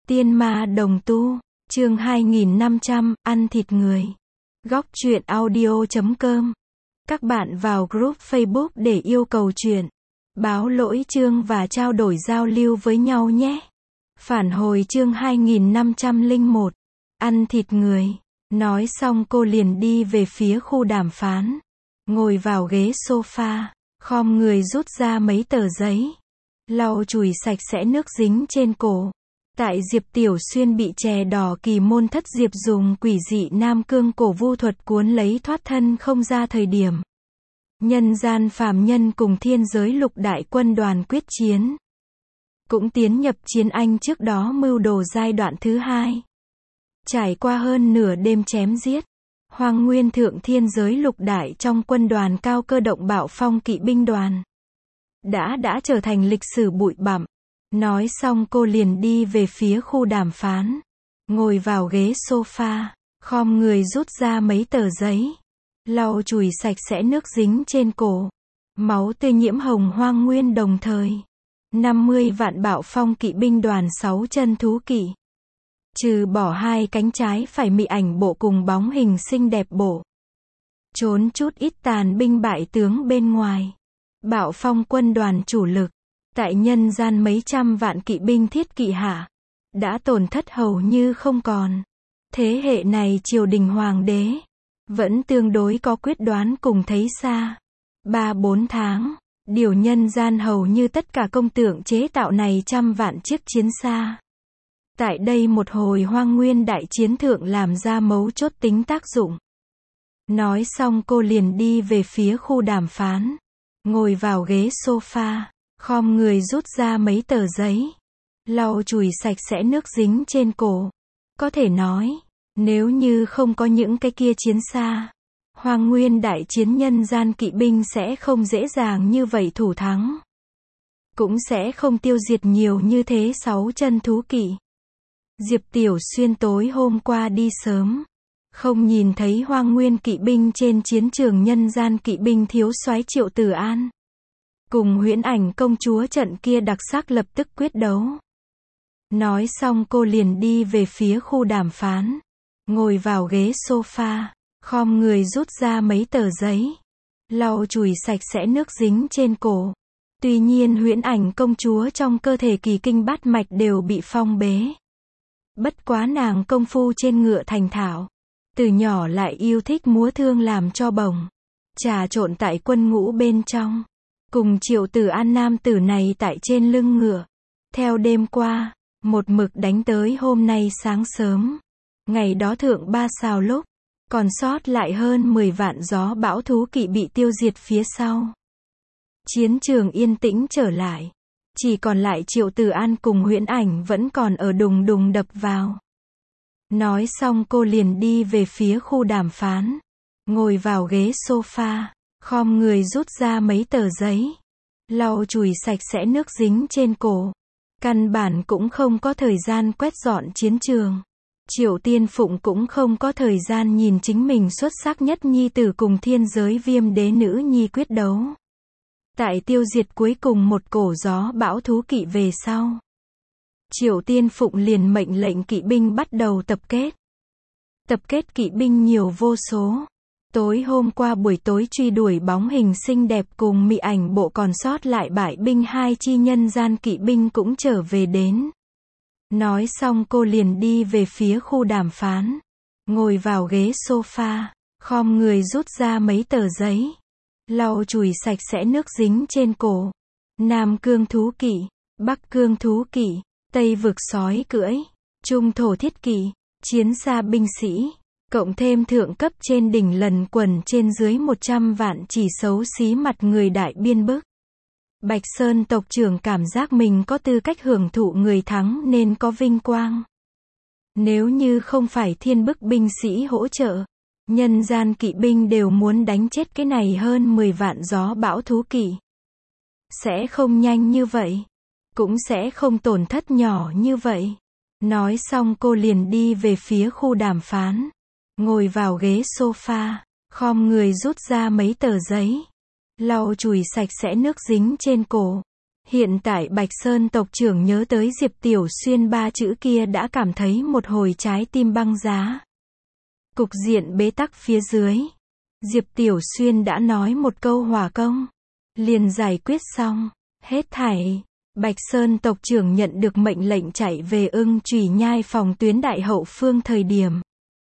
Tiên ma đồng tu, chương 2500, ăn thịt người. Góc truyện audio.com. Các bạn vào group Facebook để yêu cầu truyện, báo lỗi chương và trao đổi giao lưu với nhau nhé. Phản hồi chương 2501. Ăn thịt người. Nói xong cô liền đi về phía khu đàm phán. Ngồi vào ghế sofa, khom người rút ra mấy tờ giấy. Lau chùi sạch sẽ nước dính trên cổ. Tại Diệp Tiểu Xuyên bị chè đỏ kỳ môn thất diệp dùng quỷ dị nam cương cổ vu thuật cuốn lấy thoát thân không ra thời điểm. Nhân gian phàm nhân cùng thiên giới lục đại quân đoàn quyết chiến. Cũng tiến nhập chiến Anh trước đó mưu đồ giai đoạn thứ 2. Trải qua hơn nửa đêm chém giết. Hoang nguyên thượng thiên giới lục đại trong quân đoàn cao cơ động bạo phong kỵ binh đoàn. Đã trở thành lịch sử bụi bặm. Nói xong cô liền đi về phía khu đàm phán. Ngồi vào ghế sofa, khom người rút ra mấy tờ giấy. Lau chùi sạch sẽ nước dính trên cổ. Máu tươi nhiễm hồng hoang nguyên đồng thời. 50 vạn bạo phong kỵ binh đoàn 6 chân thú kỵ. Trừ bỏ 2 cánh trái phải mị ảnh bộ cùng bóng hình xinh đẹp bộ. Trốn chút ít tàn binh bại tướng bên ngoài. Bạo phong quân đoàn chủ lực. Tại nhân gian mấy trăm vạn kỵ binh thiết kỵ hạ. Đã tổn thất hầu như không còn. Thế hệ này triều đình hoàng đế. Vẫn tương đối có quyết đoán cùng thấy xa. 3-4 tháng. Điều nhân gian hầu như tất cả công tượng chế tạo này trăm vạn chiếc chiến xa. Tại đây một hồi hoang nguyên đại chiến thượng làm ra mấu chốt tính tác dụng. Nói xong cô liền đi về phía khu đàm phán. Ngồi vào ghế sofa. Khom người rút ra mấy tờ giấy. Lau chùi sạch sẽ nước dính trên cổ. Có thể nói, nếu như không có những cái kia chiến xa, hoang nguyên đại chiến nhân gian kỵ binh sẽ không dễ dàng như vậy thủ thắng. Cũng sẽ không tiêu diệt nhiều như thế 6 chân thú kỵ. Diệp Tiểu Xuyên tối hôm qua đi sớm. Không nhìn thấy hoang nguyên kỵ binh trên chiến trường nhân gian kỵ binh thiếu soái Triệu Tử An. Cùng Huyễn Ảnh công chúa trận kia đặc sắc lập tức quyết đấu. Nói xong cô liền đi về phía khu đàm phán. Ngồi vào ghế sofa, khom người rút ra mấy tờ giấy. Lau chùi sạch sẽ nước dính trên cổ. Tuy nhiên Huyễn Ảnh công chúa trong cơ thể kỳ kinh bát mạch đều bị phong bế. Bất quá nàng công phu trên ngựa thành thạo. Từ nhỏ lại yêu thích múa thương làm cho bồng. Trà trộn tại quân ngũ bên trong. Cùng Triệu Tử An nam tử này tại trên lưng ngựa. Theo đêm qua, một mực đánh tới hôm nay sáng sớm. Ngày đó thượng 3 sao lúc, còn sót lại hơn 10 vạn gió bão thú kỵ bị tiêu diệt phía sau. Chiến trường yên tĩnh trở lại. Chỉ còn lại Triệu Tử An cùng Huyễn Ảnh vẫn còn ở đùng đùng đập vào. Nói xong cô liền đi về phía khu đàm phán. Ngồi vào ghế sofa. Khom người rút ra mấy tờ giấy. Lau chùi sạch sẽ nước dính trên cổ. Căn bản cũng không có thời gian quét dọn chiến trường. Triệu Tiên Phụng cũng không có thời gian nhìn chính mình xuất sắc nhất nhi tử cùng thiên giới viêm đế nữ nhi quyết đấu. Tại tiêu diệt cuối cùng một cổ gió bão thú kỵ về sau. Triệu Tiên Phụng liền mệnh lệnh kỵ binh bắt đầu tập kết. Tập kết kỵ binh nhiều vô số. Tối hôm qua buổi tối truy đuổi bóng hình xinh đẹp cùng mị ảnh bộ còn sót lại bại binh 2 chi nhân gian kỵ binh cũng trở về đến. Nói xong cô liền đi về phía khu đàm phán. Ngồi vào ghế sofa, khom người rút ra mấy tờ giấy. Lau chùi sạch sẽ nước dính trên cổ. Nam cương thú kỵ, Bắc cương thú kỵ, Tây vực sói cưỡi, Trung thổ thiết kỵ, chiến xa binh sĩ. Cộng thêm thượng cấp trên đỉnh lần quần trên dưới 100 vạn chỉ xấu xí mặt người đại biên bức. Bạch Sơn tộc trưởng cảm giác mình có tư cách hưởng thụ người thắng nên có vinh quang. Nếu như không phải thiên bức binh sĩ hỗ trợ, nhân gian kỵ binh đều muốn đánh chết cái này hơn 10 vạn gió bão thú kỵ. Sẽ không nhanh như vậy. Cũng sẽ không tổn thất nhỏ như vậy. Nói xong cô liền đi về phía khu đàm phán. Ngồi vào ghế sofa, khom người rút ra mấy tờ giấy. Lau chùi sạch sẽ nước dính trên cổ. Hiện tại Bạch Sơn tộc trưởng nhớ tới Diệp Tiểu Xuyên ba chữ kia đã cảm thấy một hồi trái tim băng giá. Cục diện bế tắc phía dưới. Diệp Tiểu Xuyên đã nói một câu hỏa công. Liền giải quyết xong. Hết thảy. Bạch Sơn tộc trưởng nhận được mệnh lệnh chạy về Ưng Chủy Nhai phòng tuyến đại hậu phương thời điểm.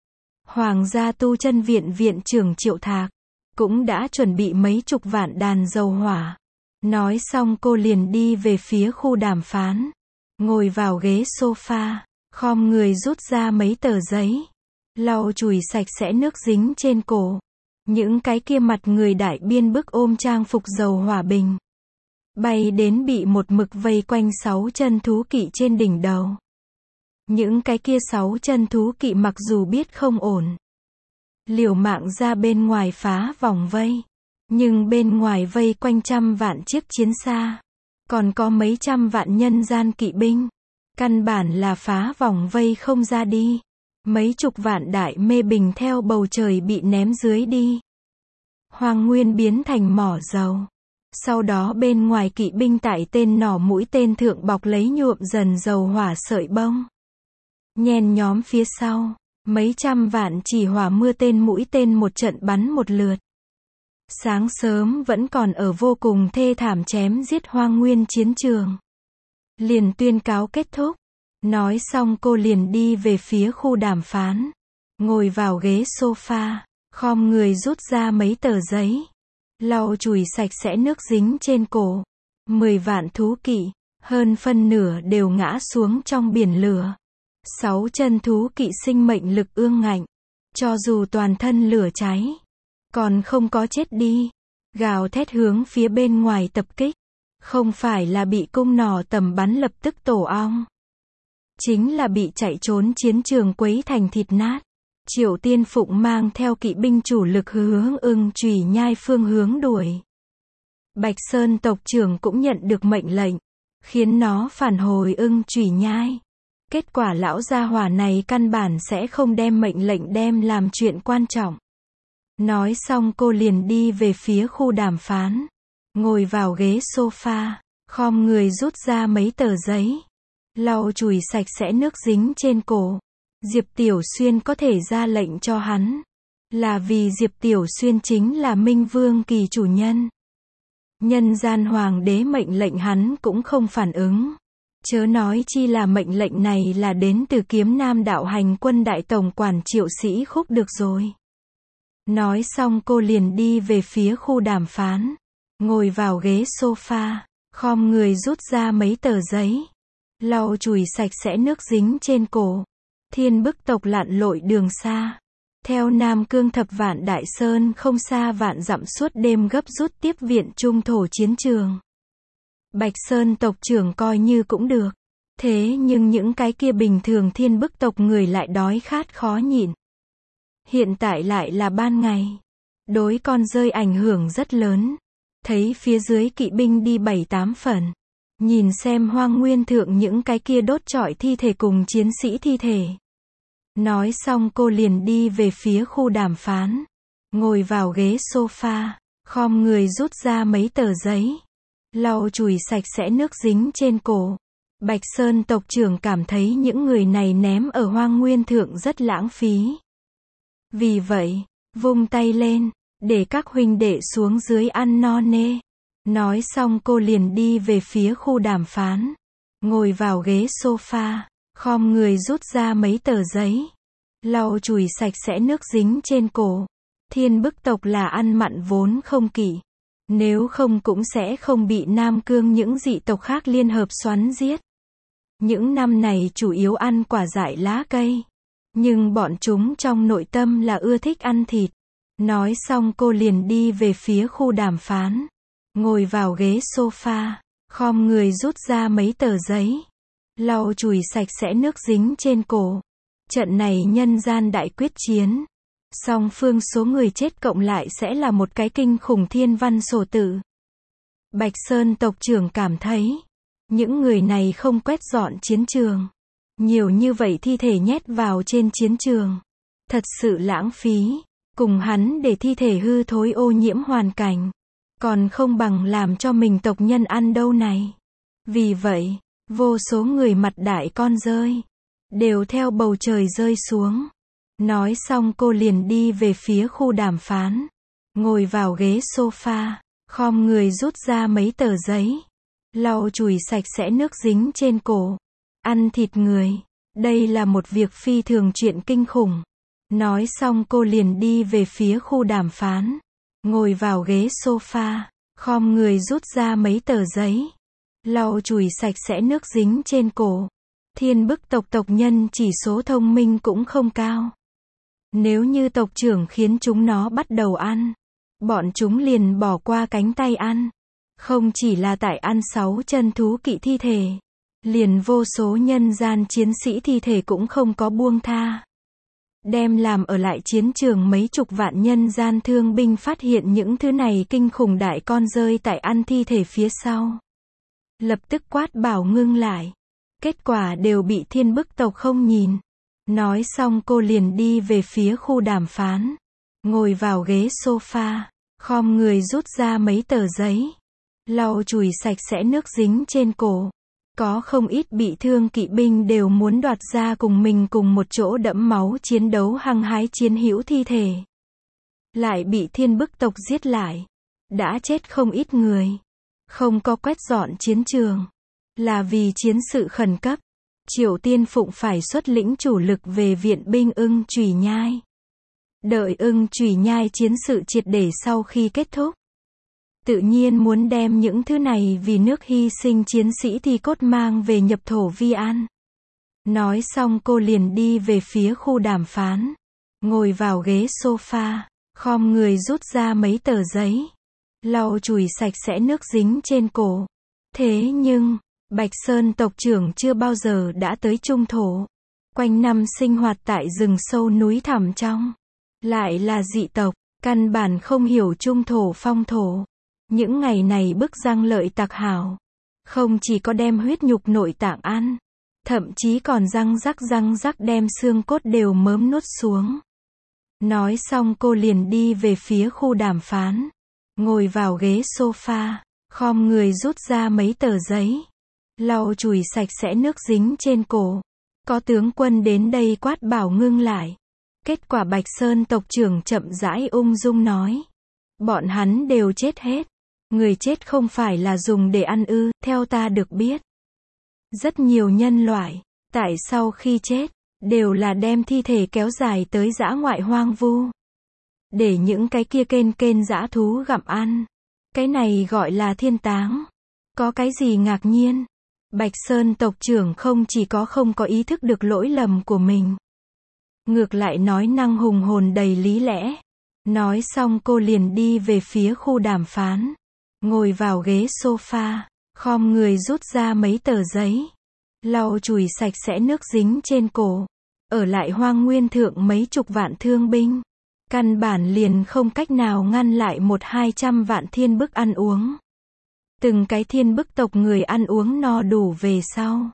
Hoàng gia tu chân viện viện trưởng Triệu Thạc cũng đã chuẩn bị mấy chục vạn đàn dầu hỏa. Nói xong cô liền đi về phía khu đàm phán. Ngồi vào ghế sofa, khom người rút ra mấy tờ giấy. Lau chùi sạch sẽ nước dính trên cổ. Những cái kia mặt người đại biên bức ôm trang phục dầu hỏa bình. Bay đến bị một mực vây quanh 6 chân thú kỵ trên đỉnh đầu. Những cái kia 6 chân thú kỵ mặc dù biết không ổn. Liều mạng ra bên ngoài phá vòng vây. Nhưng bên ngoài vây quanh trăm vạn chiếc chiến xa. Còn có mấy trăm vạn nhân gian kỵ binh. Căn bản là phá vòng vây không ra đi. Mấy chục vạn đại mê bình theo bầu trời bị ném dưới đi. Hoang nguyên biến thành mỏ dầu. Sau đó bên ngoài kỵ binh tại tên nỏ mũi tên thượng bọc lấy nhuộm dần dầu hỏa sợi bông. Nhen nhóm phía sau. Mấy trăm vạn chỉ hỏa mưa tên mũi tên một trận bắn một lượt. Sáng sớm vẫn còn ở vô cùng thê thảm chém giết hoang nguyên chiến trường. Liền tuyên cáo kết thúc. Nói xong cô liền đi về phía khu đàm phán. Ngồi vào ghế sofa, khom người rút ra mấy tờ giấy. Lau chùi sạch sẽ nước dính trên cổ. 10 vạn thú kỵ, hơn phân nửa đều ngã xuống trong biển lửa. 6 chân thú kỵ sinh mệnh lực ương ngạnh. Cho dù toàn thân lửa cháy, còn không có chết đi. Gào thét hướng phía bên ngoài tập kích. Không phải là bị cung nỏ tầm bắn lập tức tổ ong. Chính là bị chạy trốn chiến trường quấy thành thịt nát. Triệu Tiên Phụng mang theo kỵ binh chủ lực hướng Ưng Chủy Nhai phương hướng đuổi. Bạch Sơn tộc trưởng cũng nhận được mệnh lệnh, khiến nó phản hồi Ưng Chủy Nhai. Kết quả lão gia hỏa này căn bản sẽ không đem mệnh lệnh đem làm chuyện quan trọng. Nói xong cô liền đi về phía khu đàm phán. Ngồi vào ghế sofa, khom người rút ra mấy tờ giấy. Lau chùi sạch sẽ nước dính trên cổ. Diệp Tiểu Xuyên có thể ra lệnh cho hắn. Là vì Diệp Tiểu Xuyên chính là Minh Vương kỳ chủ nhân. Nhân gian hoàng đế mệnh lệnh hắn cũng không phản ứng. Chớ nói chi là mệnh lệnh này là đến từ Kiếm Nam đạo hành quân đại tổng quản Triệu Sĩ Khúc được rồi. Nói xong cô liền đi về phía khu đàm phán. Ngồi vào ghế sofa, khom người rút ra mấy tờ giấy. Lau chùi sạch sẽ nước dính trên cổ. Thiên bức tộc lặn lội đường xa. Theo Nam Cương thập vạn đại sơn không xa vạn dặm suốt đêm gấp rút tiếp viện trung thổ chiến trường. Bạch Sơn tộc trưởng coi như cũng được. Thế nhưng những cái kia bình thường thiên bức tộc người lại đói khát khó nhịn. Hiện tại lại là ban ngày. Đối con rơi ảnh hưởng rất lớn. Thấy phía dưới kỵ binh đi 7-8 phần. Nhìn xem hoang nguyên thượng những cái kia đốt trọi thi thể cùng chiến sĩ thi thể. Nói xong cô liền đi về phía khu đàm phán. Ngồi vào ghế sofa, khom người rút ra mấy tờ giấy. Lau chùi sạch sẽ nước dính trên cổ. Bạch Sơn tộc trưởng cảm thấy những người này ném ở hoang nguyên thượng rất lãng phí. Vì vậy, vung tay lên, để các huynh đệ xuống dưới ăn no nê. Nói xong cô liền đi về phía khu đàm phán. Ngồi vào ghế sofa, khom người rút ra mấy tờ giấy. Lau chùi sạch sẽ nước dính trên cổ. Thiên bức tộc là ăn mặn vốn không kỵ. Nếu không cũng sẽ không bị Nam Cương những dị tộc khác liên hợp xoắn giết. Những năm này chủ yếu ăn quả dại lá cây. Nhưng bọn chúng trong nội tâm là ưa thích ăn thịt. Nói xong cô liền đi về phía khu đàm phán. Ngồi vào ghế sofa, khom người rút ra mấy tờ giấy. Lau chùi sạch sẽ nước dính trên cổ. Trận này nhân gian đại quyết chiến. Song phương số người chết cộng lại sẽ là một cái kinh khủng thiên văn sổ tự. Bạch Sơn tộc trưởng cảm thấy, những người này không quét dọn chiến trường. Nhiều như vậy thi thể nhét vào trên chiến trường. Thật sự lãng phí. Cùng hắn để thi thể hư thối ô nhiễm hoàn cảnh. Còn không bằng làm cho mình tộc nhân ăn đâu này. Vì vậy, vô số người mặt đại con rơi, đều theo bầu trời rơi xuống. Nói xong cô liền đi về phía khu đàm phán, ngồi vào ghế sofa, khom người rút ra mấy tờ giấy, lau chùi sạch sẽ nước dính trên cổ. Ăn thịt người, đây là một việc phi thường chuyện kinh khủng. Nói xong cô liền đi về phía khu đàm phán, ngồi vào ghế sofa, khom người rút ra mấy tờ giấy, lau chùi sạch sẽ nước dính trên cổ. Thiên bức tộc tộc nhân chỉ số thông minh cũng không cao. Nếu như tộc trưởng khiến chúng nó bắt đầu ăn, bọn chúng liền bỏ qua cánh tay ăn. Không chỉ là tại ăn 6 chân thú kỵ thi thể, liền vô số nhân gian chiến sĩ thi thể cũng không có buông tha. Đem làm ở lại chiến trường mấy chục vạn nhân gian thương binh phát hiện những thứ này kinh khủng đại con rơi tại ăn thi thể phía sau. Lập tức quát bảo ngưng lại. Kết quả đều bị thiên bức tộc không nhìn. Nói xong cô liền đi về phía khu đàm phán, ngồi vào ghế sofa, khom người rút ra mấy tờ giấy, lau chùi sạch sẽ nước dính trên cổ. Có không ít bị thương kỵ binh đều muốn đoạt ra cùng mình cùng một chỗ đẫm máu chiến đấu hăng hái chiến hữu thi thể. Lại bị thiên bức tộc giết lại. Đã chết không ít người. Không có quét dọn chiến trường. Là vì chiến sự khẩn cấp. Triều Tiên Phụng phải xuất lĩnh chủ lực về viện binh Ưng Chủy Nhai. Đợi Ưng Chủy Nhai chiến sự triệt để sau khi kết thúc. Tự nhiên muốn đem những thứ này vì nước hy sinh chiến sĩ thi cốt mang về nhập thổ vi an. Nói xong cô liền đi về phía khu đàm phán, ngồi vào ghế sofa, khom người rút ra mấy tờ giấy, lau chùi sạch sẽ nước dính trên cổ. Thế nhưng, Bạch Sơn tộc trưởng chưa bao giờ đã tới Trung Thổ. Quanh năm sinh hoạt tại rừng sâu núi thẳm trong. Lại là dị tộc, căn bản không hiểu Trung Thổ phong thổ. Những ngày này bức răng lợi tặc hảo. Không chỉ có đem huyết nhục nội tạng ăn, thậm chí còn răng rắc đem xương cốt đều mớm nuốt xuống. Nói xong cô liền đi về phía khu đàm phán, ngồi vào ghế sofa, khom người rút ra mấy tờ giấy, lau chùi sạch sẽ nước dính trên cổ. Có tướng quân đến đây quát bảo ngưng lại. Kết quả Bạch Sơn tộc trưởng chậm rãi ung dung nói. Bọn hắn đều chết hết. Người chết không phải là dùng để ăn ư, theo ta được biết. Rất nhiều nhân loại, tại sau khi chết, đều là đem thi thể kéo dài tới dã ngoại hoang vu. Để những cái kia kên dã thú gặm ăn. Cái này gọi là thiên táng. Có cái gì ngạc nhiên? Bạch Sơn tộc trưởng không chỉ có không có ý thức được lỗi lầm của mình. Ngược lại nói năng hùng hồn đầy lý lẽ. Nói xong cô liền đi về phía khu đàm phán. Ngồi vào ghế sofa, khom người rút ra mấy tờ giấy, lau chùi sạch sẽ nước dính trên cổ. Ở lại hoang nguyên thượng mấy chục vạn thương binh. Căn bản liền không cách nào ngăn lại 100-200 vạn thiên bức ăn uống. Từng cái thiên bức tộc người ăn uống no đủ về sau.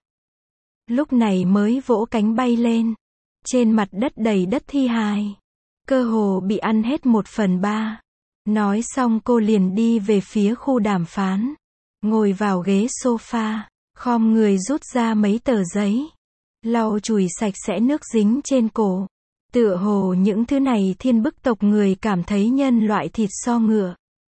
Lúc này mới vỗ cánh bay lên. Trên mặt đất đầy đất thi hài. Cơ hồ bị ăn hết 1/3. Nói xong cô liền đi về phía khu đàm phán. Ngồi vào ghế sofa, khom người rút ra mấy tờ giấy, lau chùi sạch sẽ nước dính trên cổ. Tựa hồ những thứ này thiên bức tộc người cảm thấy nhân loại thịt so ngựa.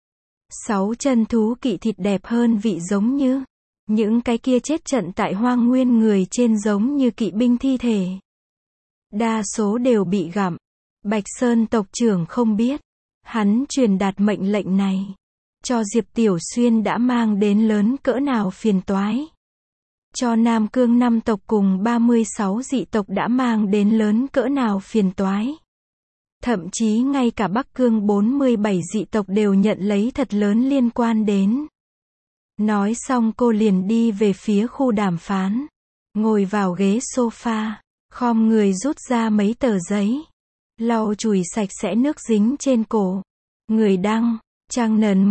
6 chân thú kỵ thịt đẹp hơn vị giống như. Những cái kia chết trận tại hoang nguyên người trên giống như kỵ binh thi thể. Đa số đều bị gặm. Bạch Sơn tộc trưởng không biết. Hắn truyền đạt mệnh lệnh này. Cho Diệp Tiểu Xuyên đã mang đến lớn cỡ nào phiền toái. Cho Nam Cương 5 tộc cùng 36 dị tộc đã mang đến lớn cỡ nào phiền toái. Thậm chí ngay cả Bắc Cương 47 dị tộc đều nhận lấy thật lớn liên quan đến. Nói xong cô liền đi về phía khu đàm phán. Ngồi vào ghế sofa, khom người rút ra mấy tờ giấy. Lau chùi sạch sẽ nước dính trên cổ. Người đăng, trang nền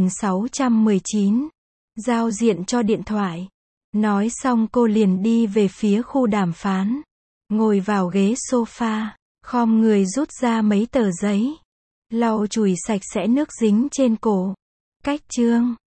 1619. Giao diện cho điện thoại. Nói xong cô liền đi về phía khu đàm phán. Ngồi vào ghế sofa, khom người rút ra mấy tờ giấy. Lau chùi sạch sẽ nước dính trên cổ. Cách chương